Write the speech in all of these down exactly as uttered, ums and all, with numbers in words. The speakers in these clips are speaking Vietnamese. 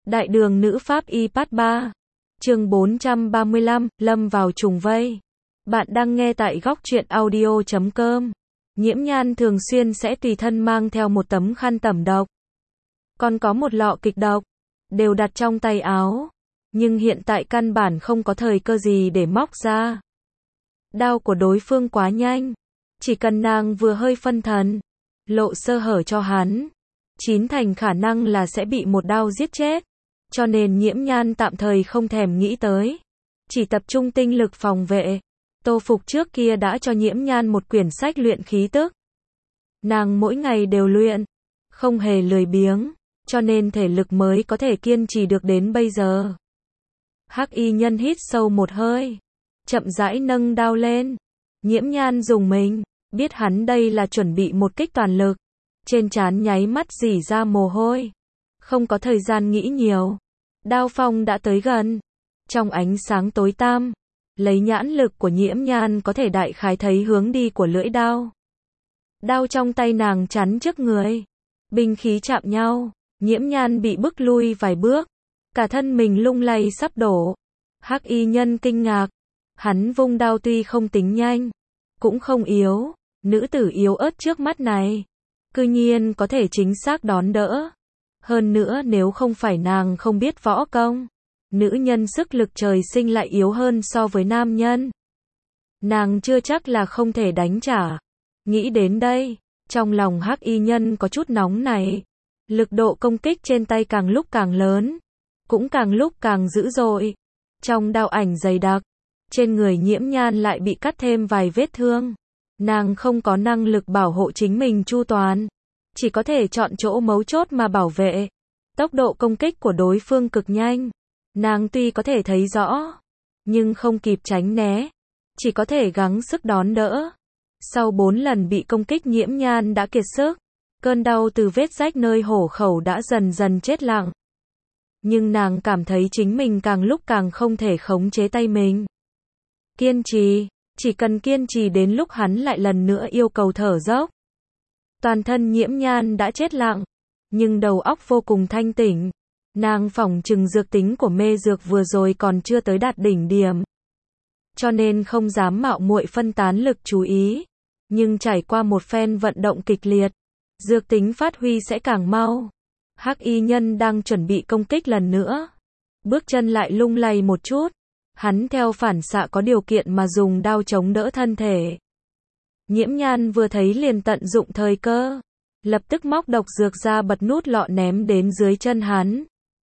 Đại đường nữ pháp y part ba. Chương bốn trăm ba mươi lăm, lâm vào trùng vây. Bạn đang nghe tại góc truyện audio chấm com. Nhiễm Nhan thường xuyên sẽ tùy thân mang theo một tấm khăn tẩm độc. Còn có một lọ kịch độc, đều đặt trong tay áo. Nhưng hiện tại căn bản không có thời cơ gì để móc ra. Đao của đối phương quá nhanh. Chỉ cần nàng vừa hơi phân thần, lộ sơ hở cho hắn, chín thành khả năng là sẽ bị một đao giết chết. Cho nên Nhiễm Nhan tạm thời không thèm nghĩ tới, chỉ tập trung tinh lực phòng vệ. Tô Phục trước kia đã cho Nhiễm Nhan một quyển sách luyện khí tức. Nàng mỗi ngày đều luyện, không hề lười biếng, cho nên thể lực mới có thể kiên trì được đến bây giờ. Hắc y nhân hít sâu một hơi, chậm rãi nâng đao lên. Nhiễm Nhan dùng mình, biết hắn đây là chuẩn bị một kích toàn lực. Trên trán nháy mắt rỉ ra mồ hôi. Không có thời gian nghĩ nhiều. Đao phong đã tới gần. Trong ánh sáng tối tăm, lấy nhãn lực của Nhiễm Nhan có thể đại khái thấy hướng đi của lưỡi đao. Đao trong tay nàng chắn trước người. Binh khí chạm nhau, Nhiễm Nhan bị bức lui vài bước. Cả thân mình lung lay sắp đổ. Hắc y nhân kinh ngạc. Hắn vung đao tuy không tính nhanh, cũng không yếu. Nữ tử yếu ớt trước mắt này, cư nhiên có thể chính xác đón đỡ. Hơn nữa nếu không phải nàng không biết võ công, nữ nhân sức lực trời sinh lại yếu hơn so với nam nhân. Nàng chưa chắc là không thể đánh trả. Nghĩ đến đây, trong lòng hắc y nhân có chút nóng này. Lực độ công kích trên tay càng lúc càng lớn, cũng càng lúc càng dữ dội. Trong đao ảnh dày đặc, trên người Nhiễm Nhan lại bị cắt thêm vài vết thương. Nàng không có năng lực bảo hộ chính mình chu toàn, chỉ có thể chọn chỗ mấu chốt mà bảo vệ. Tốc độ công kích của đối phương cực nhanh. Nàng tuy có thể thấy rõ, nhưng không kịp tránh né, chỉ có thể gắng sức đón đỡ. Sau bốn lần bị công kích Nhiễm Nhan đã kiệt sức. Cơn đau từ vết rách nơi hổ khẩu đã dần dần chết lặng. Nhưng nàng cảm thấy chính mình càng lúc càng không thể khống chế tay mình. Kiên trì, chỉ cần kiên trì đến lúc hắn lại lần nữa yêu cầu thở dốc. Toàn thân Nhiễm Nhan đã chết lặng, nhưng đầu óc vô cùng thanh tỉnh. Nàng phỏng chừng dược tính của mê dược vừa rồi còn chưa tới đạt đỉnh điểm, cho nên không dám mạo muội phân tán lực chú ý. Nhưng trải qua một phen vận động kịch liệt, dược tính phát huy sẽ càng mau. Hắc y nhân đang chuẩn bị công kích lần nữa, bước chân lại lung lay một chút. Hắn theo phản xạ có điều kiện mà dùng đao chống đỡ thân thể. Nhiễm Nhan vừa thấy liền tận dụng thời cơ, lập tức móc độc dược ra bật nút lọ ném đến dưới chân hắn.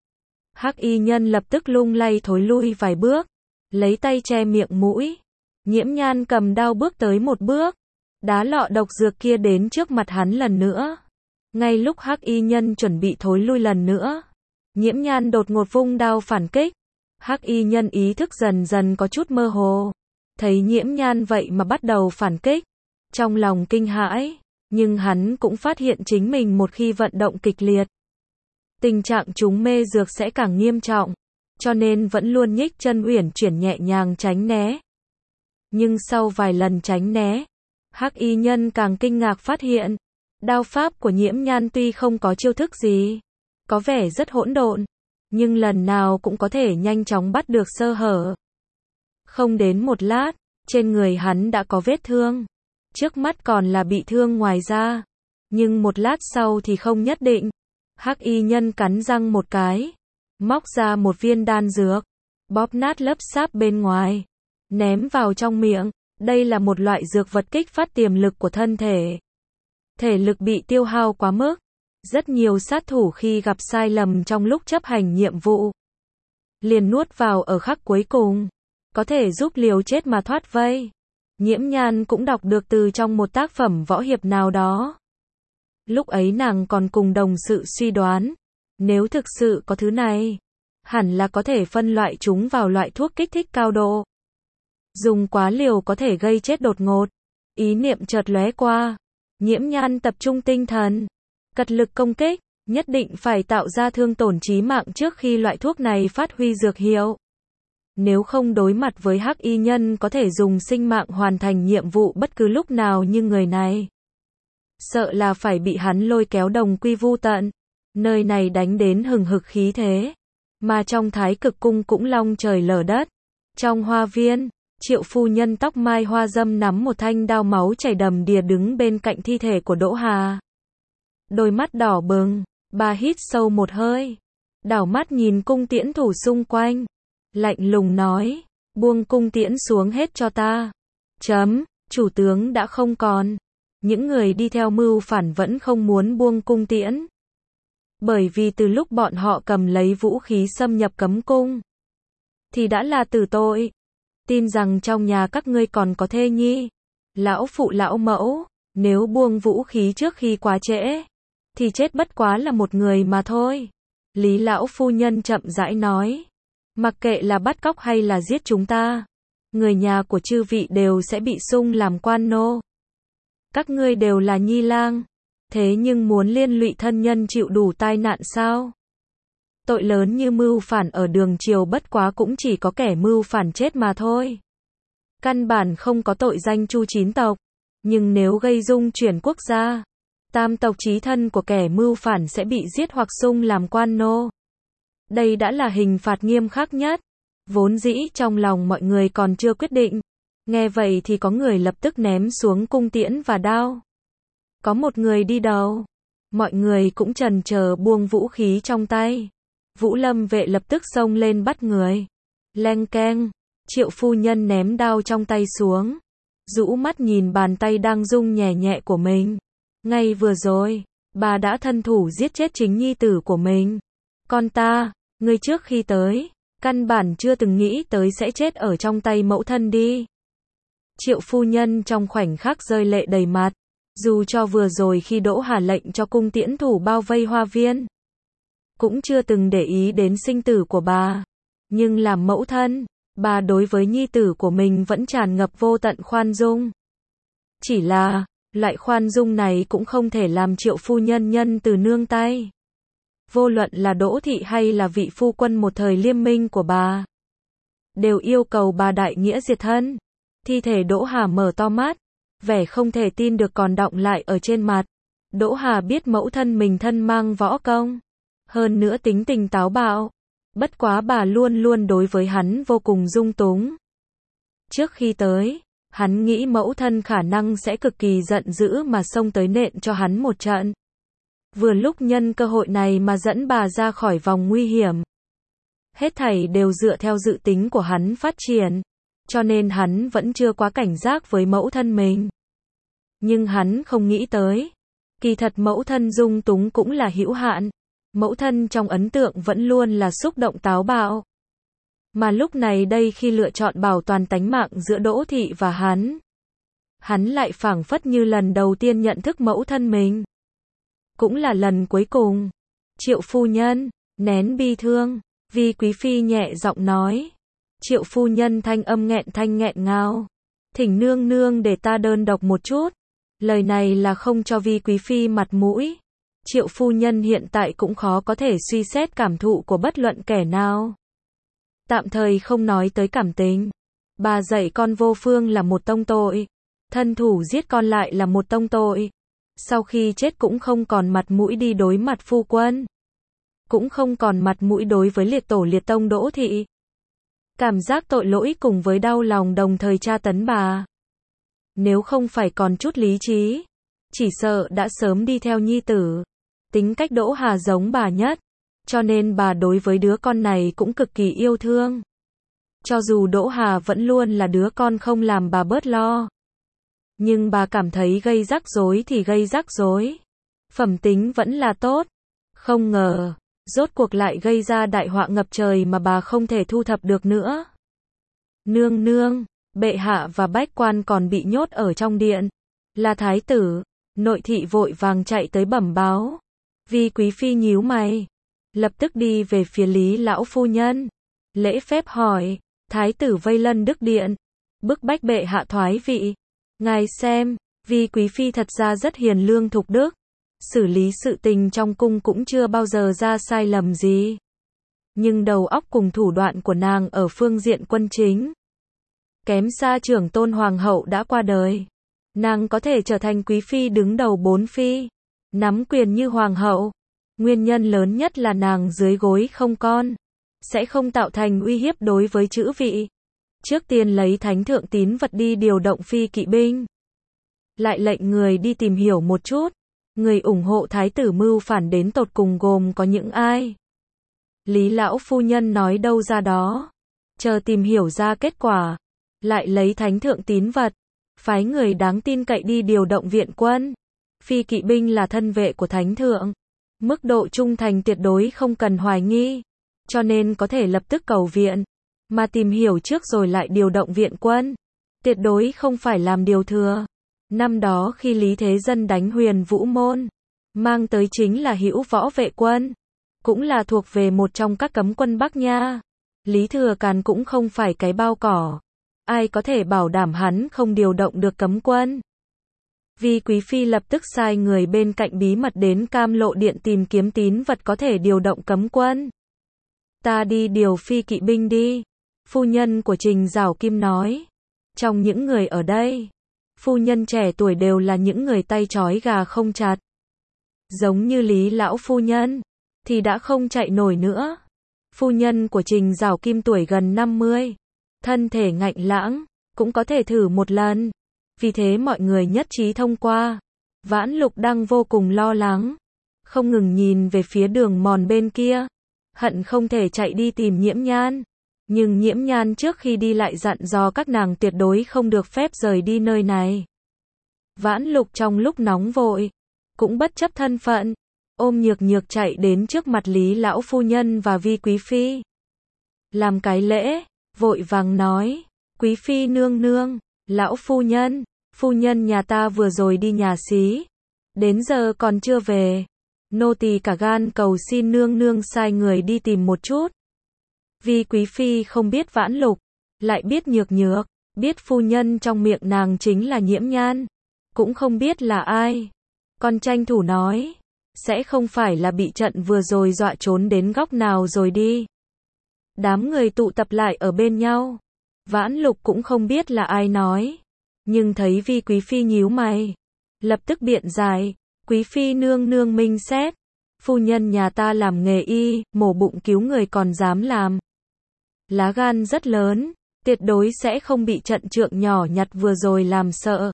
Hắc y nhân lập tức lung lay thối lui vài bước, lấy tay che miệng mũi. Nhiễm Nhan cầm đao bước tới một bước, đá lọ độc dược kia đến trước mặt hắn lần nữa. Ngay lúc Hắc y nhân chuẩn bị thối lui lần nữa, Nhiễm Nhan đột ngột vung đao phản kích. Hắc y nhân ý thức dần dần có chút mơ hồ, thấy Nhiễm Nhan vậy mà bắt đầu phản kích, trong lòng kinh hãi, nhưng hắn cũng phát hiện chính mình một khi vận động kịch liệt, tình trạng chúng mê dược sẽ càng nghiêm trọng, cho nên vẫn luôn nhích chân uyển chuyển nhẹ nhàng tránh né. Nhưng sau vài lần tránh né, Hắc y nhân càng kinh ngạc phát hiện, đao pháp của Nhiễm Nhan tuy không có chiêu thức gì, có vẻ rất hỗn độn, nhưng lần nào cũng có thể nhanh chóng bắt được sơ hở. Không đến một lát, trên người hắn đã có vết thương. Trước mắt còn là bị thương ngoài da, nhưng một lát sau thì không nhất định. Hắc y nhân cắn răng một cái, móc ra một viên đan dược, bóp nát lớp sáp bên ngoài, ném vào trong miệng. Đây là một loại dược vật kích phát tiềm lực của thân thể. Thể lực bị tiêu hao quá mức. Rất nhiều sát thủ khi gặp sai lầm trong lúc chấp hành nhiệm vụ, liền nuốt vào ở khắc cuối cùng, có thể giúp liều chết mà thoát vây. Nhiễm Nhan cũng đọc được từ trong một tác phẩm võ hiệp nào đó. Lúc ấy nàng còn cùng đồng sự suy đoán, nếu thực sự có thứ này, hẳn là có thể phân loại chúng vào loại thuốc kích thích cao độ. Dùng quá liều có thể gây chết đột ngột. Ý niệm chợt lóe qua, Nhiễm Nhan tập trung tinh thần, cật lực công kích, nhất định phải tạo ra thương tổn chí mạng trước khi loại thuốc này phát huy dược hiệu. Nếu không đối mặt với hắc y nhân có thể dùng sinh mạng hoàn thành nhiệm vụ bất cứ lúc nào như người này, sợ là phải bị hắn lôi kéo đồng quy vu tận. Nơi này đánh đến hừng hực khí thế, Mà trong Thái Cực cung cũng long trời lở đất. Trong hoa viên, Triệu phu nhân tóc mai hoa dâm nắm một thanh đao máu chảy đầm đìa đứng bên cạnh thi thể của Đỗ Hà. Đôi mắt đỏ bừng, bà hít sâu một hơi, đảo mắt nhìn cung tiễn thủ xung quanh, lạnh lùng nói, buông cung tiễn xuống hết cho ta. Chấm, chủ tướng đã không còn. Những người đi theo mưu phản vẫn không muốn buông cung tiễn. Bởi vì từ lúc bọn họ cầm lấy vũ khí xâm nhập cấm cung, thì đã là tử tội. Tin rằng trong nhà các ngươi còn có thê nhi, lão phụ lão mẫu, nếu buông vũ khí trước khi quá trễ, thì chết bất quá là một người mà thôi. Lý lão phu nhân chậm rãi nói, mặc kệ là bắt cóc hay là giết chúng ta, người nhà của chư vị đều sẽ bị sung làm quan nô. Các ngươi đều là nhi lang, thế nhưng muốn liên lụy thân nhân chịu đủ tai nạn sao? Tội lớn như mưu phản ở đường triều bất quá cũng chỉ có kẻ mưu phản chết mà thôi. Căn bản không có tội danh chu chín tộc, nhưng nếu gây dung chuyển quốc gia, tam tộc chí thân của kẻ mưu phản sẽ bị giết hoặc sung làm quan nô. Đây đã là hình phạt nghiêm khắc nhất. Vốn dĩ trong lòng mọi người còn chưa quyết định. Nghe vậy thì có người lập tức ném xuống cung tiễn và đao. Có một người đi đầu. Mọi người cũng chần chờ buông vũ khí trong tay. Vũ Lâm vệ lập tức xông lên bắt người. Leng keng, Triệu phu nhân ném đao trong tay xuống. Rũ mắt nhìn bàn tay đang rung nhẹ nhẹ của mình. Ngay vừa rồi, bà đã thân thủ giết chết chính nhi tử của mình. Con ta, ngươi trước khi tới, căn bản chưa từng nghĩ tới sẽ chết ở trong tay mẫu thân đi. Triệu phu nhân trong khoảnh khắc rơi lệ đầy mặt. Dù cho vừa rồi khi Đỗ Hà lệnh cho cung tiễn thủ bao vây hoa viên, cũng chưa từng để ý đến sinh tử của bà. Nhưng làm mẫu thân, bà đối với nhi tử của mình vẫn tràn ngập vô tận khoan dung. Chỉ là, loại khoan dung này cũng không thể làm Triệu phu nhân nhân từ nương tay. Vô luận là Đỗ thị hay là vị phu quân một thời Liêm Minh của bà, đều yêu cầu bà đại nghĩa diệt thân. Thi thể Đỗ Hà mở to mắt, vẻ không thể tin được còn đọng lại ở trên mặt. Đỗ Hà biết mẫu thân mình thân mang võ công, hơn nữa tính tình táo bạo. Bất quá bà luôn luôn đối với hắn vô cùng dung túng. Trước khi tới, hắn nghĩ mẫu thân khả năng sẽ cực kỳ giận dữ mà xông tới nện cho hắn một trận. Vừa lúc nhân cơ hội này mà dẫn bà ra khỏi vòng nguy hiểm. Hết thảy đều dựa theo dự tính của hắn phát triển, cho nên hắn vẫn chưa quá cảnh giác với mẫu thân mình. Nhưng hắn không nghĩ tới, kỳ thật mẫu thân dung túng cũng là hữu hạn. Mẫu thân trong ấn tượng vẫn luôn là xúc động táo bạo. Mà lúc này đây khi lựa chọn bảo toàn tánh mạng giữa Đỗ thị và hắn, hắn lại phảng phất như lần đầu tiên nhận thức mẫu thân mình. Cũng là lần cuối cùng. Triệu phu nhân, nén bi thương, Vi quý phi nhẹ giọng nói. Triệu phu nhân thanh âm nghẹn thanh nghẹn ngào. Thỉnh nương nương để ta đơn độc một chút. Lời này là không cho Vi quý phi mặt mũi. Triệu phu nhân hiện tại cũng khó có thể suy xét cảm thụ của bất luận kẻ nào. Tạm thời không nói tới cảm tình. Bà dạy con vô phương là một tông tội. Thân thủ giết con lại là một tông tội. Sau khi chết cũng không còn mặt mũi đi đối mặt phu quân. Cũng không còn mặt mũi đối với liệt tổ liệt tông Đỗ thị. Cảm giác tội lỗi cùng với đau lòng đồng thời tra tấn bà. Nếu không phải còn chút lý trí, chỉ sợ đã sớm đi theo nhi tử. Tính cách Đỗ Hà giống bà nhất, cho nên bà đối với đứa con này cũng cực kỳ yêu thương. Cho dù Đỗ Hà vẫn luôn là đứa con không làm bà bớt lo, nhưng bà cảm thấy gây rắc rối thì gây rắc rối. Phẩm tính vẫn là tốt. Không ngờ, rốt cuộc lại gây ra đại họa ngập trời mà bà không thể thu thập được nữa. Nương nương, bệ hạ và bách quan còn bị nhốt ở trong điện. Là thái tử. Nội thị vội vàng chạy tới bẩm báo. Vi quý phi nhíu mày, lập tức đi về phía Lý lão phu nhân, lễ phép hỏi, thái tử vây lân đức điện, bức bách bệ hạ thoái vị. Ngài xem, Vi quý phi thật ra rất hiền lương thục đức, xử lý sự tình trong cung cũng chưa bao giờ ra sai lầm gì. Nhưng đầu óc cùng thủ đoạn của nàng ở phương diện quân chính, kém xa trưởng tôn hoàng hậu đã qua đời. Nàng có thể trở thành quý phi đứng đầu bốn phi, nắm quyền như hoàng hậu. Nguyên nhân lớn nhất là nàng dưới gối không con. sẽ không tạo thành uy hiếp đối với chữ vị. Trước tiên lấy thánh thượng tín vật đi điều động phi kỵ binh. Lại lệnh người đi tìm hiểu một chút, người ủng hộ thái tử mưu phản đến tột cùng gồm có những ai. Lý lão phu nhân nói đâu ra đó, chờ tìm hiểu ra kết quả, lại lấy thánh thượng tín vật, phái người đáng tin cậy đi điều động viện quân. Phi kỵ binh là thân vệ của thánh thượng, mức độ trung thành tuyệt đối không cần hoài nghi, cho nên có thể lập tức cầu viện, mà tìm hiểu trước rồi lại điều động viện quân, tuyệt đối không phải làm điều thừa. Năm đó khi Lý Thế Dân đánh Huyền Vũ Môn, mang tới chính là Hữu Võ Vệ Quân, cũng là thuộc về một trong các cấm quân Bắc Nha. Lý Thừa Càn cũng không phải cái bao cỏ, ai có thể bảo đảm hắn không điều động được cấm quân. Vi Quý Phi lập tức sai người bên cạnh bí mật đến Cam Lộ Điện tìm kiếm tín vật có thể điều động cấm quân. Ta đi điều phi kỵ binh đi, phu nhân của Trình Giảo Kim nói. Trong những người ở đây, phu nhân trẻ tuổi đều là những người tay trói gà không chặt. Giống như Lý lão phu nhân, thì đã không chạy nổi nữa. Phu nhân của Trình Giảo Kim tuổi gần năm mươi, thân thể ngạnh lãng, cũng có thể thử một lần. Vì thế mọi người nhất trí thông qua. Vãn Lục đang vô cùng lo lắng, không ngừng nhìn về phía đường mòn bên kia, hận không thể chạy đi tìm Nhiễm Nhan. Nhưng Nhiễm Nhan trước khi đi lại dặn dò các nàng tuyệt đối không được phép rời đi nơi này. Vãn Lục trong lúc nóng vội, cũng bất chấp thân phận, ôm Nhược Nhược chạy đến trước mặt Lý lão phu nhân và Vi Quý Phi. Làm cái lễ, vội vàng nói, Quý Phi nương nương, lão phu nhân, phu nhân nhà ta vừa rồi đi nhà xí, đến giờ còn chưa về. Nô tỳ cả gan cầu xin nương nương sai người đi tìm một chút. Vi Quý Phi không biết Vãn Lục, lại biết Nhược Nhược, biết phu nhân trong miệng nàng chính là Nhiễm Nhan, cũng không biết là ai. Còn tranh thủ nói, sẽ không phải là bị trận vừa rồi dọa trốn đến góc nào rồi đi. Đám người tụ tập lại ở bên nhau, Vãn Lục cũng không biết là ai nói, nhưng thấy Vi Quý Phi nhíu mày, lập tức biện giải, Quý Phi nương nương minh xét, phu nhân nhà ta làm nghề y, mổ bụng cứu người còn dám làm. Lá gan rất lớn, tuyệt đối sẽ không bị trận trượng nhỏ nhặt vừa rồi làm sợ.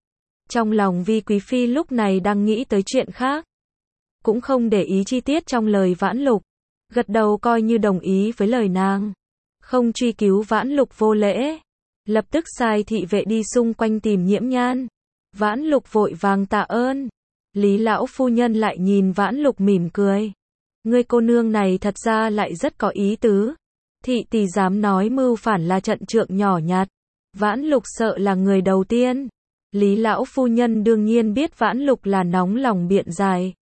Trong lòng Vi Quý Phi lúc này đang nghĩ tới chuyện khác, cũng không để ý chi tiết trong lời Vãn Lục, gật đầu coi như đồng ý với lời nàng, không truy cứu Vãn Lục vô lễ, lập tức sai thị vệ đi xung quanh tìm Nhiễm Nhan. Vãn Lục vội vàng tạ ơn. Lý lão phu nhân lại nhìn Vãn Lục mỉm cười, ngươi cô nương này thật ra lại rất có ý tứ. Thị tỷ dám nói mưu phản là trận trượng nhỏ nhặt, Vãn Lục sợ là người đầu tiên. Lý lão phu nhân đương nhiên biết Vãn Lục là nóng lòng biện giải,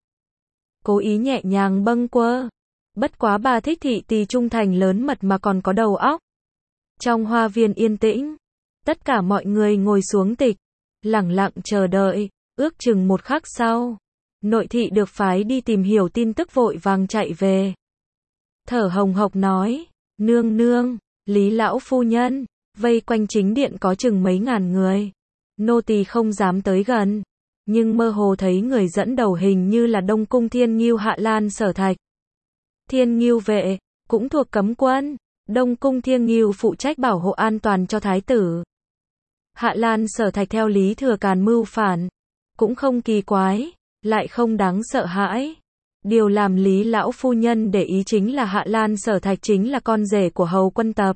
cố ý nhẹ nhàng bâng quơ. Bất quá bà thích thị tỷ trung thành lớn mật mà còn có đầu óc. Trong hoa viên yên tĩnh, tất cả mọi người ngồi xuống tịch, lẳng lặng chờ đợi. Ước chừng một khắc sau, nội thị được phái đi tìm hiểu tin tức vội vàng chạy về. Thở hồng hộc nói, nương nương, Lý lão phu nhân, vây quanh chính điện có chừng mấy ngàn người. Nô tỳ không dám tới gần, nhưng mơ hồ thấy người dẫn đầu hình như là Đông Cung Thiên Ngưu Hạ Lan Sở Thạch. Thiên Ngưu vệ, cũng thuộc cấm quân. Đông Cung Thiên Ngưu phụ trách bảo hộ an toàn cho thái tử. Hạ Lan Sở Thạch theo Lý Thừa Càn mưu phản, cũng không kỳ quái, lại không đáng sợ hãi. Điều làm Lý lão phu nhân để ý chính là Hạ Lan Sở Thạch chính là con rể của Hầu Quân Tập.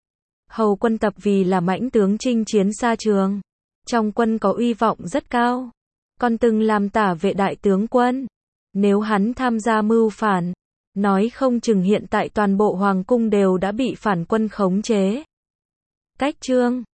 Hầu Quân Tập vì là mãnh tướng chinh chiến xa trường, trong quân có uy vọng rất cao, còn từng làm tả vệ đại tướng quân. Nếu hắn tham gia mưu phản, nói không chừng hiện tại toàn bộ hoàng cung đều đã bị phản quân khống chế. Cách chương